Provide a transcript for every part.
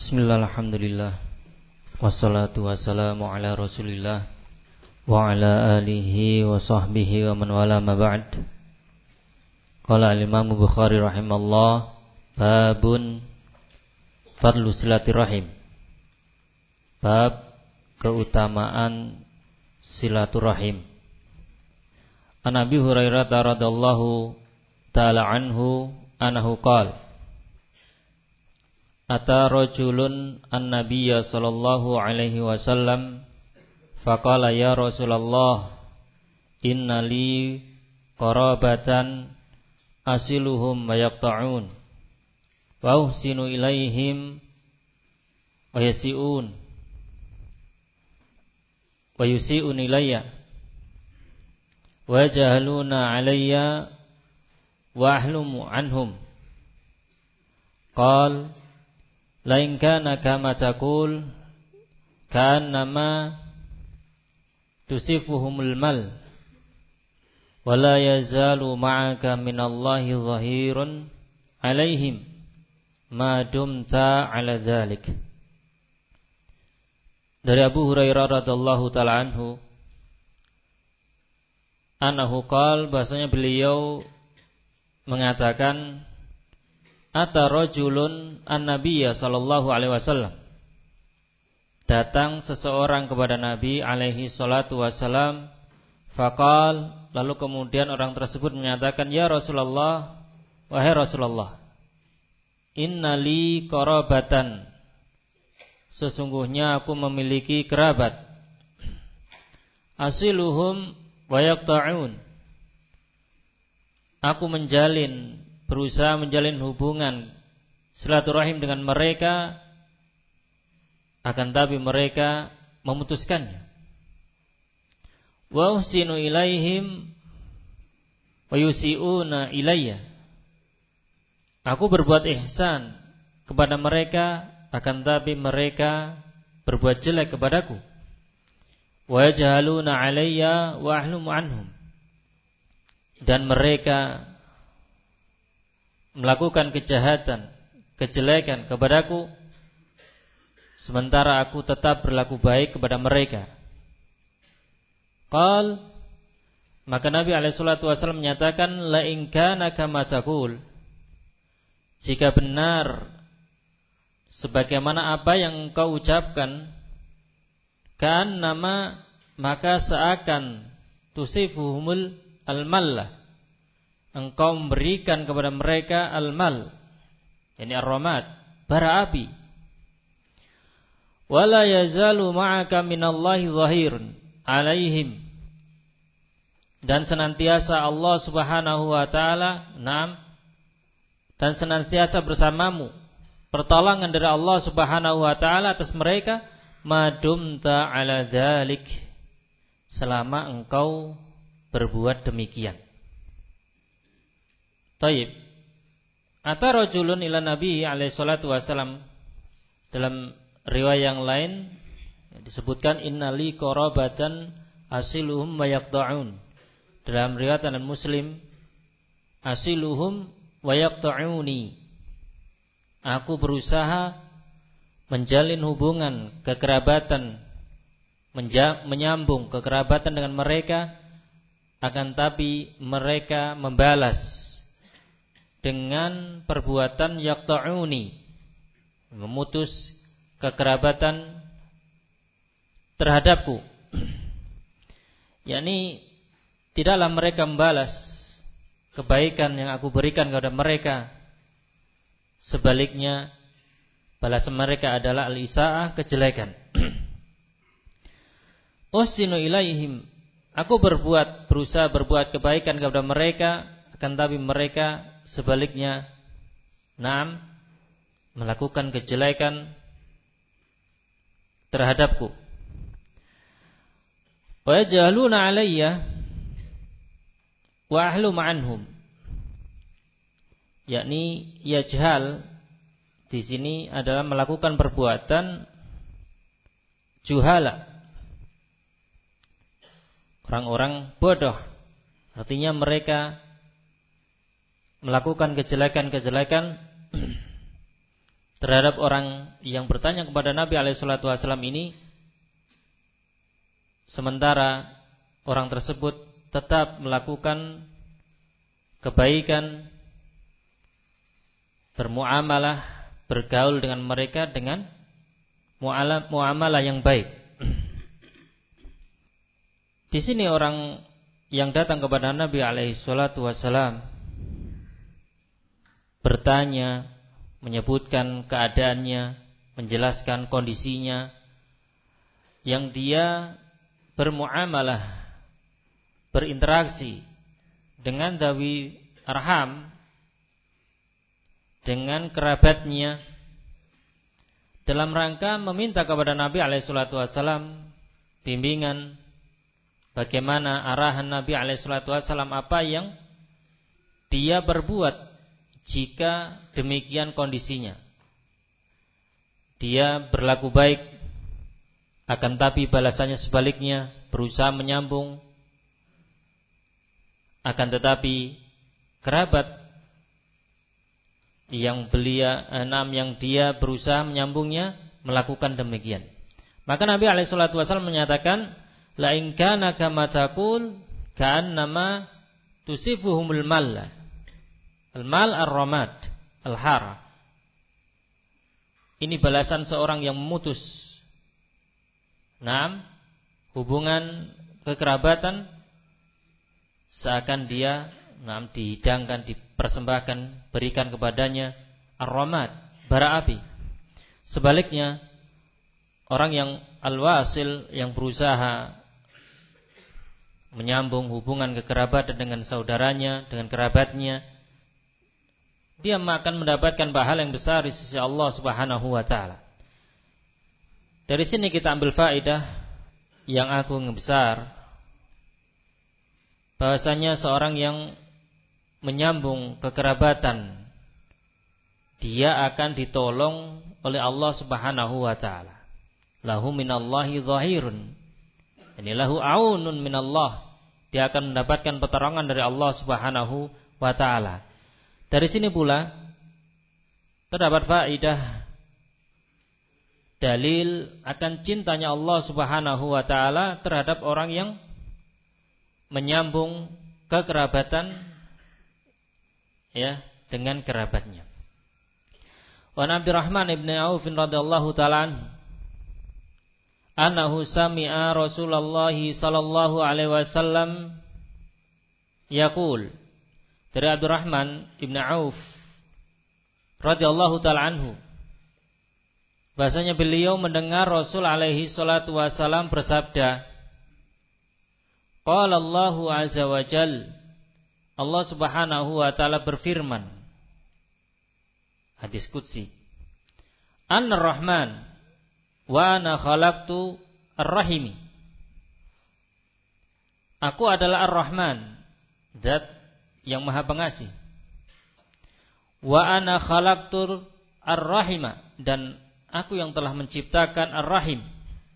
Bismillah, alhamdulillah, wassalatu wassalamu ala rasulillah wa ala alihi wa sahbihi wa man wala ma ba'd. Qala al-Imam Bukhari rahimallah, babun fadlu silaturahim. Bab keutamaan silaturahim. An Abi Hurairah radhiyallahu ta'ala anhu annahu qala Ata rajulun an-nabiyya sallallahu alaihi wasallam faqala ya Rasulullah inna li qarabatan asiluhum wa yaqta'un wa uhsinu ilaihim wa yasi'un wa yusi'un ilayya wa jahaluna alayya wa ahlumu anhum. Qal la in kana kama taqul ka'annama tusifuhumul mal wa la yazalu ma'aka minallahi dhahirun alaihim ma dumta ala dhalik. Dari Abu Hurairah radhiyallahu ta'ala anhu qala, bahasanya beliau mengatakan Ata rajulun an-nabiyya sallallahu alaihi wasallam, datang seseorang kepada Nabi alaihi salatu wasallam, faqal, lalu kemudian orang tersebut menyatakan, ya Rasulullah, wahai Rasulullah, inna li qarabatan, sesungguhnya aku memiliki kerabat, asiluhum wa yaqta'un, aku berusaha menjalin hubungan silaturahim dengan mereka, akan tapi mereka memutuskannya. Wa uhsinu ilaihim wa yusi'una ilayya, aku berbuat ihsan kepada mereka, akan tapi mereka berbuat jelek kepadaku. Wa yajhaluna alayya wa ahlum anhum, dan mereka melakukan kejahatan, kejelekan kepadaku, sementara aku tetap berlaku baik kepada mereka. Qal, maka Nabi SAW menyatakan, la in kana kama taqul, jika benar sebagaimana apa yang engkau ucapkan, ka'annama, maka seakan tusifuhumul al-mallah, engkau memberikan kepada mereka al-mal, yakni ar-ramad, bara api. Wala yazalu ma'aka minallahi dhahirun alaihim, dan senantiasa Allah Subhanahu wa taala, dan senantiasa bersamamu pertolongan dari Allah Subhanahu wa taala atas mereka, madumta ala dzalik, selama engkau berbuat demikian. Taib. Ata rajulun ila Nabi alaihi salatu wasalam, dalam riwayat yang lain disebutkan innali qarabatan asiluhum wa yaqta'un. Dalam riwayat Muslim, asiluhum wa yaqta'uni, aku berusaha menjalin hubungan kekerabatan, menyambung kekerabatan dengan mereka, akan tapi mereka membalas dengan perbuatan yaqta'uni, memutus kekerabatan terhadapku. yakni tidaklah mereka membalas kebaikan yang aku berikan kepada mereka, sebaliknya balasan mereka adalah al-isa'ah, kejelekan. Usinu ilaihim, aku berusaha berbuat kebaikan kepada mereka, akan tapi mereka sebaliknya melakukan kejelekan terhadapku. Wa yajhaluna alayya wa ahlum anhum, yakni yajhal di sini adalah melakukan perbuatan juhala, orang-orang bodoh, artinya mereka melakukan kejelekan-kejelekan terhadap orang yang bertanya kepada Nabi SAW ini, sementara orang tersebut tetap melakukan kebaikan, bermuamalah, bergaul dengan mereka dengan muamalah yang baik. Di sini orang yang datang kepada Nabi SAW bertanya, menyebutkan keadaannya, menjelaskan kondisinya, yang dia bermuamalah, berinteraksi dengan dawi arham, dengan kerabatnya, dalam rangka meminta kepada Nabi SAW bimbingan, bagaimana arahan Nabi SAW, apa yang dia berbuat jika demikian kondisinya. Dia berlaku baik, akan tapi balasannya sebaliknya, berusaha menyambung, akan tetapi kerabat yang dia berusaha menyambungnya melakukan demikian. Maka Nabi SAW menyatakan, la in kana kama taqul ka'annama tusifuhumul mal. Al-mal ar-ramad, al-hara. Ini balasan seorang yang memutus hubungan kekerabatan, seakan dia dihidangkan, dipersembahkan, berikan kepadanya ar-ramad, bara api. Sebaliknya, orang yang al-wasil, yang berusaha menyambung hubungan kekerabatan dengan saudaranya, dengan kerabatnya, dia akan mendapatkan pahala yang besar di sisi Allah Subhanahu wa taala. Dari sini kita ambil faedah yang agung yang besar, bahwasanya seorang yang menyambung kekerabatan, dia akan ditolong oleh Allah Subhanahu wa taala. Lahu minallahi dhahirun, yani lahu aunun minallah. Dia akan mendapatkan pertolongan dari Allah Subhanahu wa taala. Dari sini pula terdapat faedah dalil akan cintanya Allah Subhanahu wa taala terhadap orang yang menyambung kekerabatan dengan kerabatnya. Wa Abdurrahman ibn Auf radhiyallahu taala annahu sami'a Rasulullah sallallahu alaihi wasallam yaqul, dari Abdurrahman ibn Auf radhiyallahu taala anhu, bahasanya beliau mendengar Rasul alaihi salatu wasallam bersabda, qala Allahu azza wa jal, Allah Subhanahu wa taala berfirman, hadis qudsi, Anar Rahman wa ana khalaqtu ar-rahimi. Aku adalah Ar-Rahman, zat yang maha pengasih. Wa ana khalaqtu ar-rahima, dan aku yang telah menciptakan ar-rahim.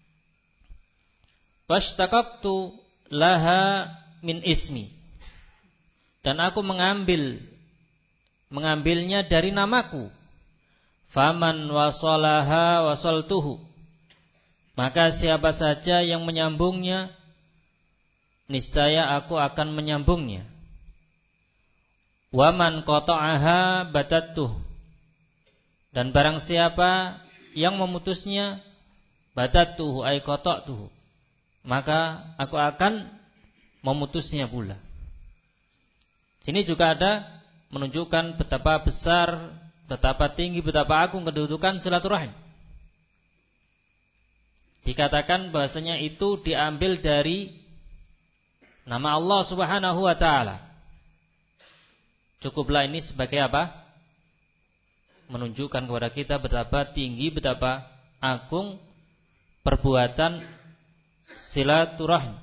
Washtaqaqtu laha min ismi, dan aku mengambilnya dari namaku. Faman wasalaha wasaltuhu, maka siapa saja yang menyambungnya, niscaya aku akan menyambungnya. Waman qata'aha batattuh, dan barang siapa yang memutusnya, batattuhu ay qata'tuhu, maka aku akan memutusnya pula. Sini juga ada menunjukkan betapa besar, betapa tinggi, betapa agung kedudukan silaturahim. Dikatakan bahasanya itu diambil dari nama Allah Subhanahu wa taala. Cukuplah ini sebagai apa? Menunjukkan kepada kita betapa tinggi, betapa agung perbuatan silaturahim.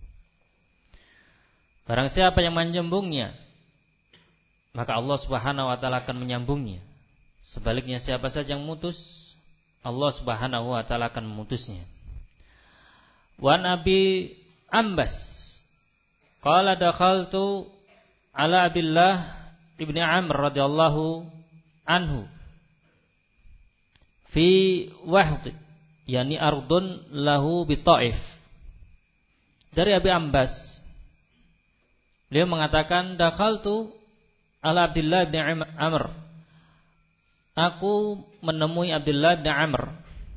Barang siapa yang menyambungnya, maka Allah Subhanahu wa taala akan menyambungnya. Sebaliknya siapa saja yang memutus, Allah Subhanahu wa taala akan memutusnya. Wa Nabi Ambas qala dakhaltu ala Abdullah ibni Amr radhiyallahu anhu. fi wahd, yakni ardun lahu bi Taif. Dari Abi Ambas, beliau mengatakan, dakhaltu ala Abdullah bin Amr. Aku menemui Abdullah bin Amr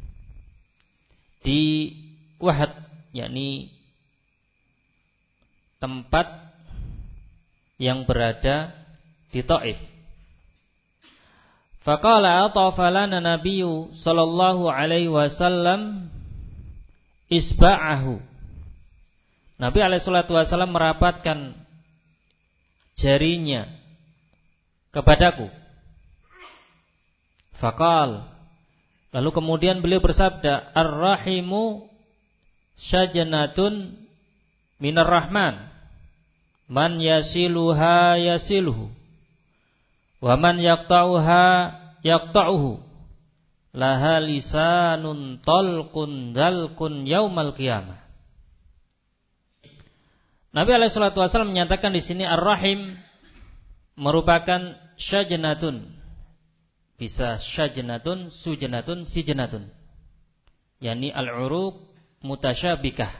di Wahd, yakni tempat yang berada di Taif. Faqala atafa lana nabiyyu sallallahu alaihi wasallam isba'ahu. Nabi alaihi salatu wasallam merapatkan jarinya kepadaku. Faqal, lalu kemudian beliau bersabda, ar-rahimu syajanatun minar rahman, man yasiluha yasiluhu, wa man yaqta'uha yaqta'uhu, laha lisanun talqun dalqun yaumal qiyamah. Nabi alaihi salatu wasallam menyatakan di sini ar-rahim merupakan syajanatun, bisa syajanatun, sujanatun, sijanatun, yakni al-uruq mutasyabikah.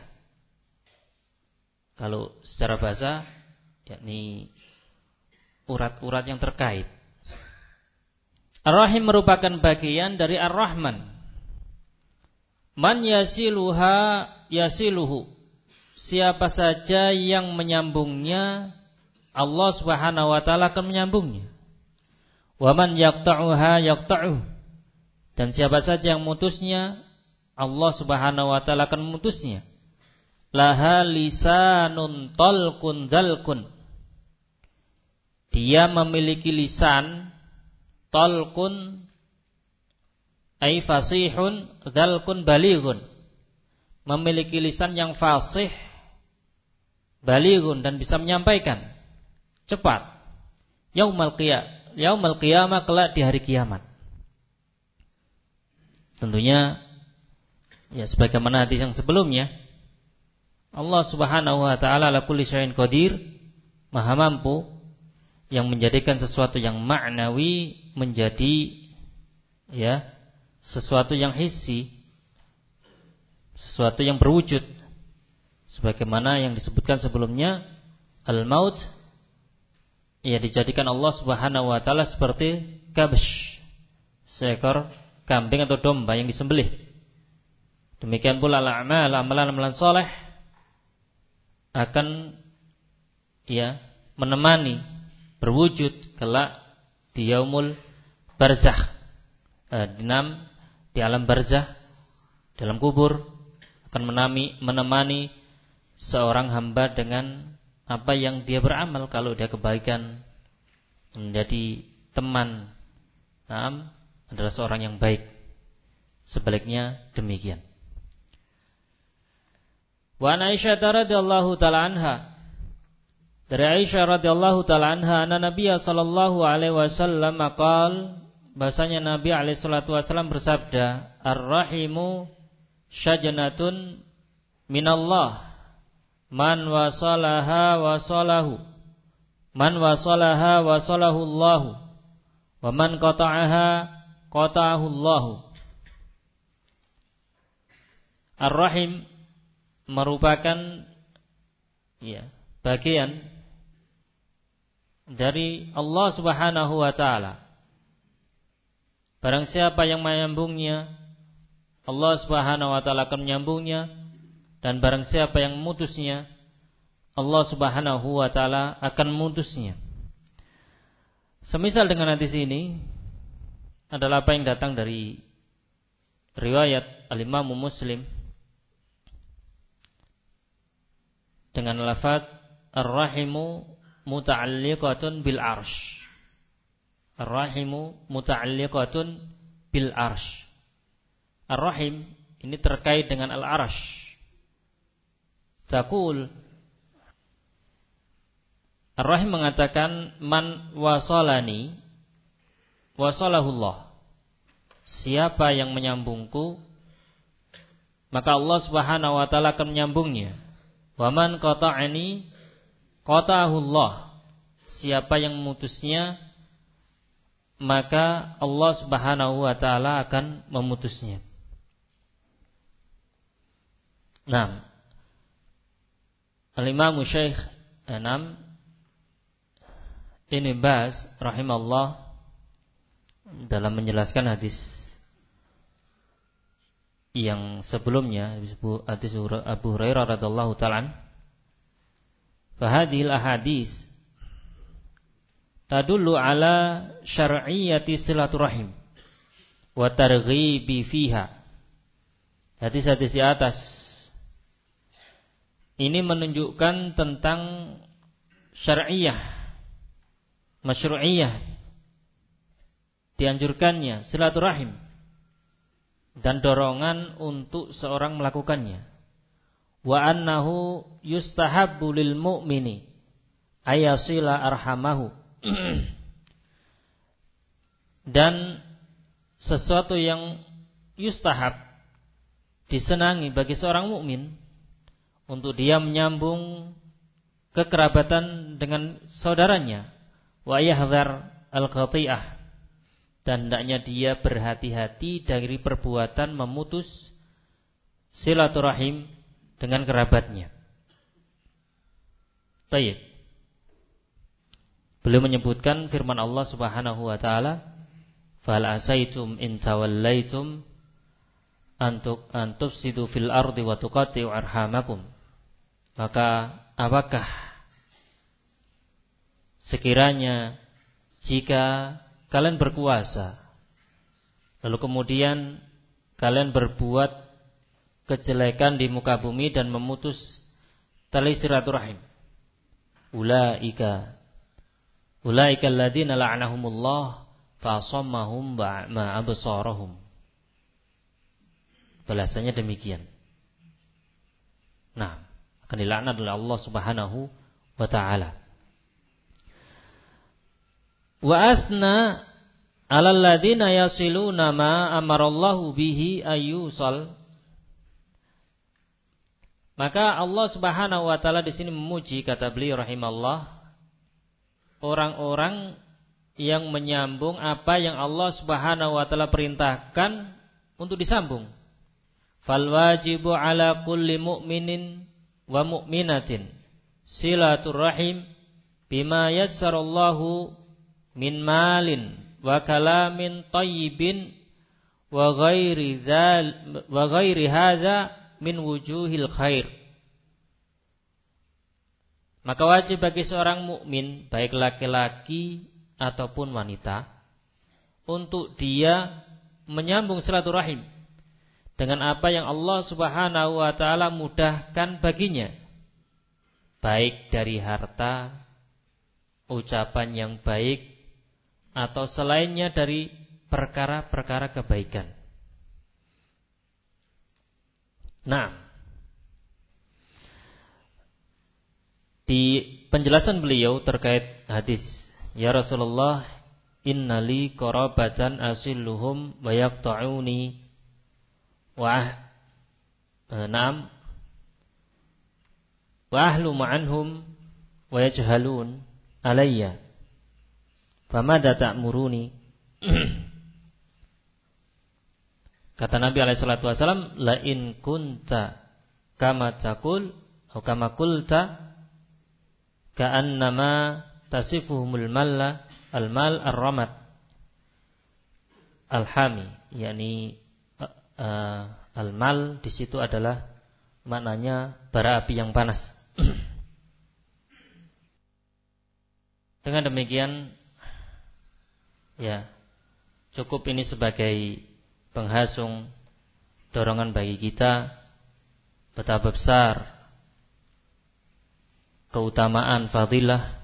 Kalau secara bahasa, yakni urat-urat yang terkait. Ar-rahim merupakan bagian dari ar-rahman. Man yasiluha yasiluhu, siapa saja yang menyambungnya, Allah Subhanahu wa taala akan menyambungnya. Wa man yaqta'uha yaqta'uh, dan siapa saja yang memutusnya, Allah Subhanahu wa taala akan memutusnya. Laha lisanun talqun dalqun, dia memiliki lisan talqun ay fasihun, dalqun balighun, memiliki lisan yang fasih, balighun, dan bisa menyampaikan cepat. Yaumul qiyamah, kelak di hari kiamat. Tentunya ya sebagaimana hadis yang sebelumnya, Allah Subhanahu wa taala ala kulli syai'in qadir, maha mampu, yang menjadikan sesuatu yang ma'nawi menjadi ya sesuatu yang hissi, sesuatu yang berwujud, sebagaimana yang disebutkan sebelumnya, al-maut ya dijadikan Allah Subhanahu wa taala seperti kabsh, seekor kambing atau domba yang disembelih. Demikian pula al-a'mal, amalan-amalan saleh akan ya menemani, berwujud kelak di yaumul barzakh, di alam barzakh, dalam kubur, akan menemani seorang hamba dengan apa yang dia beramal. Kalau dia kebaikan, menjadi teman, adalah seorang yang baik. Sebaliknya demikian. Wa Aisyah radhiyallahu taala anha, dari Aisyah radhiyallahu taala anha, anna Nabiya sallallahu alaihi wasallam qaal, bahasanya Nabi alaihi salatu wasallam bersabda, ar-rahimu syajanatun minallah, man wasalaha wasalahu, man wasalaha wasalahu Allahu, wa man qata'aha qata'ahu Allahu. Ar-rahim merupakan ya bagian dari Allah Subhanahu wa taala. Barang siapa yang menyambungnya, Allah Subhanahu wa taala akan menyambungnya, dan barang siapa yang memutusnya, Allah Subhanahu wa taala akan memutusnya. Semisal dengan hadis ini adalah apa yang datang dari riwayat Al-Imam Muslim dengan lafaz ar-rahimu muta'alliqatun bil arsh. Ar-rahimu muta'alliqatun bil arsh. Ar-rahim ini terkait dengan al-arsh. Taqul, Ar-rahim mengatakan, man wasalani wasalahullah, siapa yang menyambungku, maka Allah Subhanahu wa taala akan menyambungnya. Wa man qata'ani qata'ahullah, siapa yang memutusnya, maka Allah Subhanahu wa taala akan memutusnya. Nah, Al-Imam Syekh Ibnu Baz rahimahullah dalam menjelaskan hadis yang sebelumnya, hadis Abu Hurairah radhiyallahu ta'ala, fahadhil ahadits tadullu ala syar'iyyati silaturahim wa targhibi fiha. Hadis-hadis di atas ini menunjukkan tentang syar'iyah, masyru'iyah, dianjurkannya silaturahim dan dorongan untuk seorang melakukannya. Wa annahu yustahabbu lil mu'mini ayasila arhamahu. Dan sesuatu yang yustahab, disenangi bagi seorang mukmin untuk dia menyambung kekerabatan dengan saudaranya. Wa yahdhar al-qati'ah, dan hendaknya dia berhati-hati dari perbuatan memutus silaturahim dengan kerabatnya. Tayyib. Beliau menyebutkan firman Allah Subhanahu wa taala, "Fal asaitum in tawallaitum an tufsidu fil ardi wa tuqatti'u arhamakum." Maka apakah sekiranya jika kalian berkuasa lalu kemudian kalian berbuat kejelekan di muka bumi dan memutus tali silaturahim, ulaika alladziina la'anahumullah fa asammahum ma absarahum. Balasannya demikian. Nah, akan dilaknat oleh Allah Subhanahu wa taala. Wa asna 'alal ladzina yasiluna ma amarallahu bihi ayyusal. Maka Allah Subhanahu wa taala di sini memuji, kata beliau rahimallah, orang-orang yang menyambung apa yang Allah Subhanahu wa taala perintahkan untuk disambung. Fal wajibu 'ala kulli mu'minin wa mu'minatin silaturrahim bima yassarallahu min malin wa kalamin tayyibin wa ghairi hadza min wujuhil khair. Maka wajib bagi seorang mukmin, baik laki-laki ataupun wanita, untuk dia menyambung silaturahim dengan apa yang Allah Subhanahu wa taala mudahkan baginya, baik dari harta, ucapan yang baik, atau selainnya dari perkara-perkara kebaikan. Nah, di penjelasan beliau terkait hadis, ya Rasulullah, innali qarabatan asilluhum wa yaqta'uni wa ahlu ma'anhum wa yajhalun alayya famada ta'muruni. Kata Nabi alaihi salatu wasallam, la in kunta kama taqul atau kama qulta ka'annama tasifuhumul malla al-mal ar-ramat al-hami, yakni al-mal di situ adalah maknanya bara api yang panas. Dengan demikian, ya, cukup ini sebagai penghasung dorongan bagi kita betapa besar keutamaan fadilah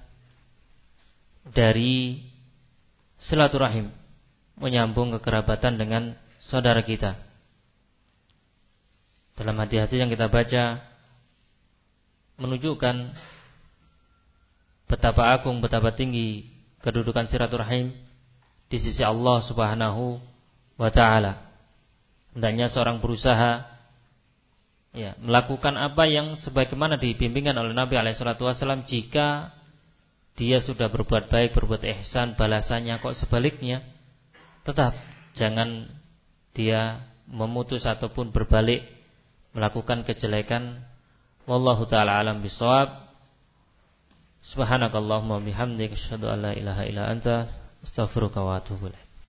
dari silaturahim, menyambung kekerabatan dengan saudara kita. Dalam hadis-hadis yang kita baca menunjukkan betapa agung, betapa tinggi kedudukan silaturahim di sisi Allah Subhanahu wa taala. Hendaknya seorang berusaha melakukan apa yang sebagaimana dibimbingkan oleh Nabi alaihi salatu wasallam. Jika dia sudah berbuat baik, berbuat ihsan, balasannya kok sebaliknya, tetap jangan dia memutus ataupun berbalik melakukan kejelekan. Wallahu taala alam bisawab. Subhanakallahumma bihamdika asyhadu an la ilaha illa anta astaghfiruka wa atubu ilaik.